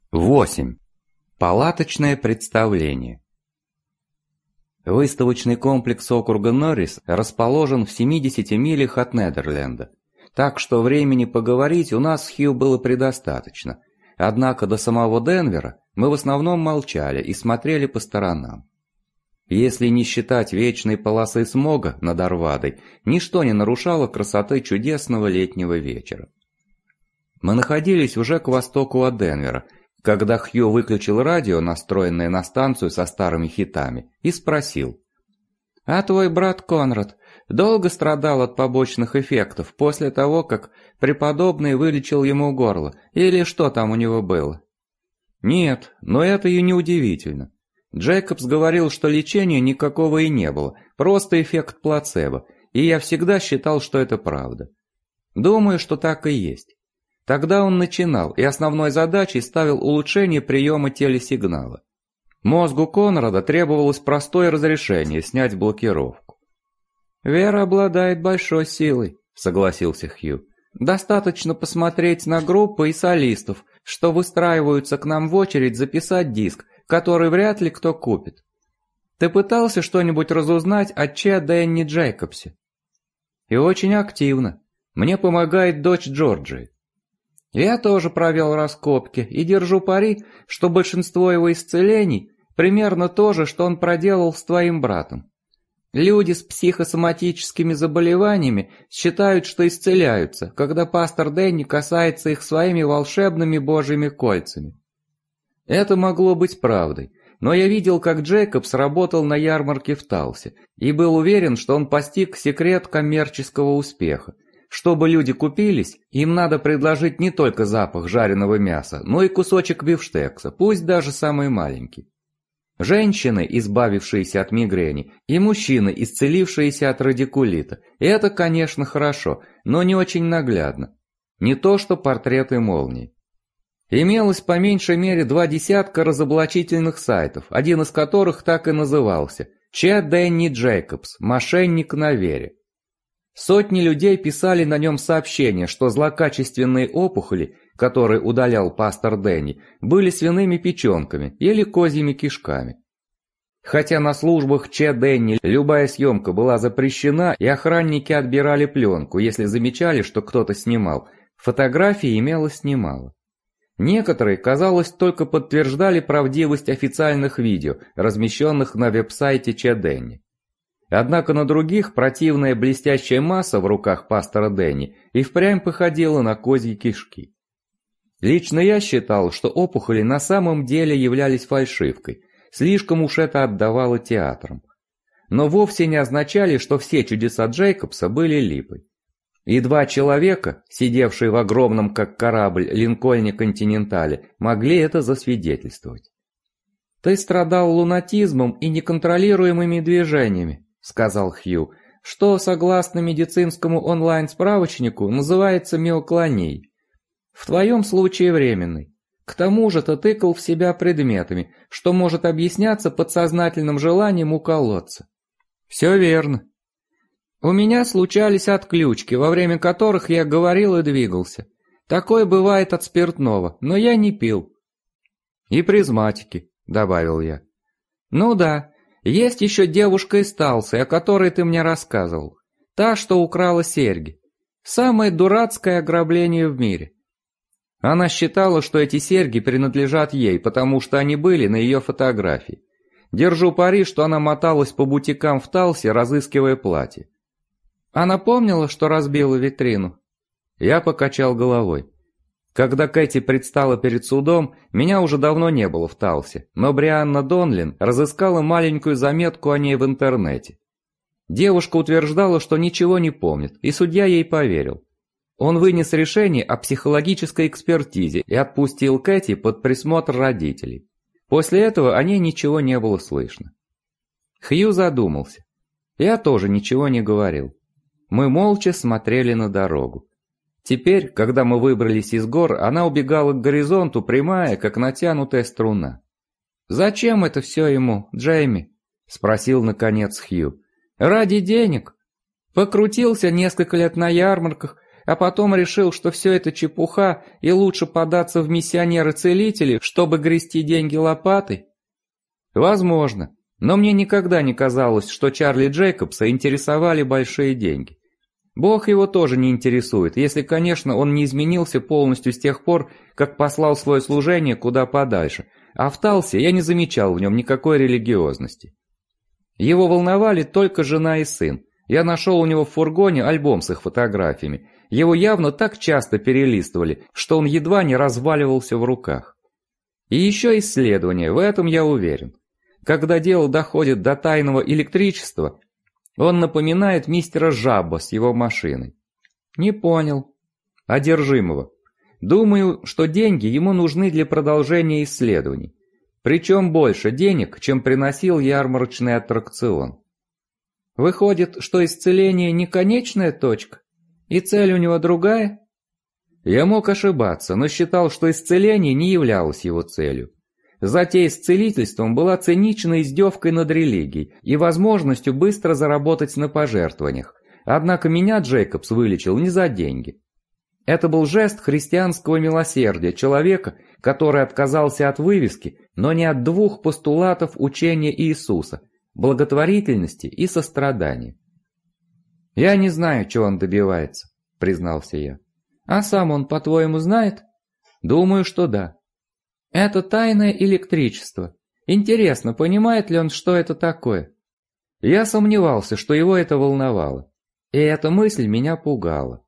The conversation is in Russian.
8. Палаточное представление. Выставочный комплекс округа Норрис расположен в 70 милях от Недерленда, так что времени поговорить у нас с Хью было предостаточно. Однако до самого Денвера мы в основном молчали и смотрели по сторонам. Если не считать вечной полосы смога над Арвадой, ничто не нарушало красоты чудесного летнего вечера. Мы находились уже к востоку от Денвера, когда Хью выключил радио, настроенное на станцию со старыми хитами, и спросил: «А твой брат Конрад долго страдал от побочных эффектов после того, как преподобный вылечил ему горло, или что там у него было?» «Нет, но это и не удивительно. Джейкобс говорил, что лечения никакого и не было, просто эффект плацебо, и я всегда считал, что это правда. Думаю, что так и есть. Тогда он начинал, и основной задачей ставил улучшение приема телесигнала. Мозгу Конрада требовалось простое разрешение снять блокировку. «Вера обладает большой силой», — согласился Хью. «Достаточно посмотреть на группы и солистов, что выстраиваются к нам в очередь записать диск, который вряд ли кто купит. Ты пытался что-нибудь разузнать о Че Дэнни Джейкобсе?» «И очень активно. Мне помогает дочь Джорджии. Я тоже провел раскопки и держу пари, что большинство его исцелений примерно то же, что он проделал с твоим братом. Люди с психосоматическими заболеваниями считают, что исцеляются, когда пастор Дэнни касается их своими волшебными божьими кольцами. Это могло быть правдой, но я видел, как Джейкобс работал на ярмарке в Талсе, и был уверен, что он постиг секрет коммерческого успеха. Чтобы люди купились, им надо предложить не только запах жареного мяса, но и кусочек бифштекса, пусть даже самый маленький. Женщины, избавившиеся от мигрени, и мужчины, исцелившиеся от радикулита. Это, конечно, хорошо, но не очень наглядно. Не то что портреты молний. Имелось по меньшей мере 20 разоблачительных сайтов, один из которых так и назывался «Че Дэнни Джейкобс. Мошенник на вере». Сотни людей писали на нем сообщения, что злокачественные опухоли, которые удалял пастор Дэнни, были свиными печенками или козьими кишками. Хотя на службах Че Дэнни любая съемка была запрещена, и охранники отбирали пленку, если замечали, что кто-то снимал, фотографий имелось немало. Некоторые, казалось, только подтверждали правдивость официальных видео, размещенных на веб-сайте Че Дэнни. Однако на других противная блестящая масса в руках пастора Дэнни и впрямь походила на козьи кишки. Лично я считал, что опухоли на самом деле являлись фальшивкой, слишком уж это отдавало театрам. Но вовсе не означали, что все чудеса Джейкобса были липой. И два человека, сидевшие в огромном как корабль линкольне Континентале, могли это засвидетельствовать. «Ты страдал лунатизмом и неконтролируемыми движениями», — сказал Хью, «что, согласно медицинскому онлайн-справочнику, называется миоклонией. В твоем случае временной. К тому же ты тыкал в себя предметами, что может объясняться подсознательным желанием уколоться». «Все верно. У меня случались отключки, во время которых я говорил и двигался. Такое бывает от спиртного, но я не пил». «И призматики», — добавил я. «Ну да. Есть еще девушка из Талсы, о которой ты мне рассказывал. Та, что украла серьги. Самое дурацкое ограбление в мире. Она считала, что эти серьги принадлежат ей, потому что они были на ее фотографии. Держу пари, что она моталась по бутикам в Талсе, разыскивая платье. Она помнила, что разбила витрину?» Я покачал головой. Когда Кэти предстала перед судом, меня уже давно не было в Талсе, но Брианна Донлин разыскала маленькую заметку о ней в интернете. Девушка утверждала, что ничего не помнит, и судья ей поверил. Он вынес решение о психологической экспертизе и отпустил Кэти под присмотр родителей. После этого о ней ничего не было слышно. Хью задумался. Я тоже ничего не говорил. Мы молча смотрели на дорогу. Теперь, когда мы выбрались из гор, она убегала к горизонту, прямая, как натянутая струна. «Зачем это все ему, Джейми?» — спросил наконец Хью. «Ради денег. Покрутился несколько лет на ярмарках, а потом решил, что все это чепуха и лучше податься в миссионеры-целители, чтобы грести деньги лопатой? Возможно, но мне никогда не казалось, что Чарли Джейкобса интересовали большие деньги. Бог его тоже не интересует, если, конечно, он не изменился полностью с тех пор, как послал свое служение куда подальше, а в Талсе я не замечал в нем никакой религиозности. Его волновали только жена и сын. Я нашел у него в фургоне альбом с их фотографиями. Его явно так часто перелистывали, что он едва не разваливался в руках. И еще исследование, в этом я уверен. Когда дело доходит до тайного электричества, он напоминает мистера Жабба с его машиной. Не понял. Одержимого. Думаю, что деньги ему нужны для продолжения исследований. Причем больше денег, чем приносил ярмарочный аттракцион. Выходит, что исцеление не конечная точка? И цель у него другая? Я мог ошибаться, но считал, что исцеление не являлось его целью. Затея с целительством была циничной издевкой над религией и возможностью быстро заработать на пожертвованиях. Однако меня Джейкобс вылечил не за деньги. Это был жест христианского милосердия человека, который отказался от вывески, но не от двух постулатов учения Иисуса – благотворительности и сострадания. «Я не знаю, чего он добивается», – признался я. «А сам он, по-твоему, знает?» «Думаю, что да». «Это тайное электричество. Интересно, понимает ли он, что это такое?» Я сомневался, что его это волновало. И эта мысль меня пугала.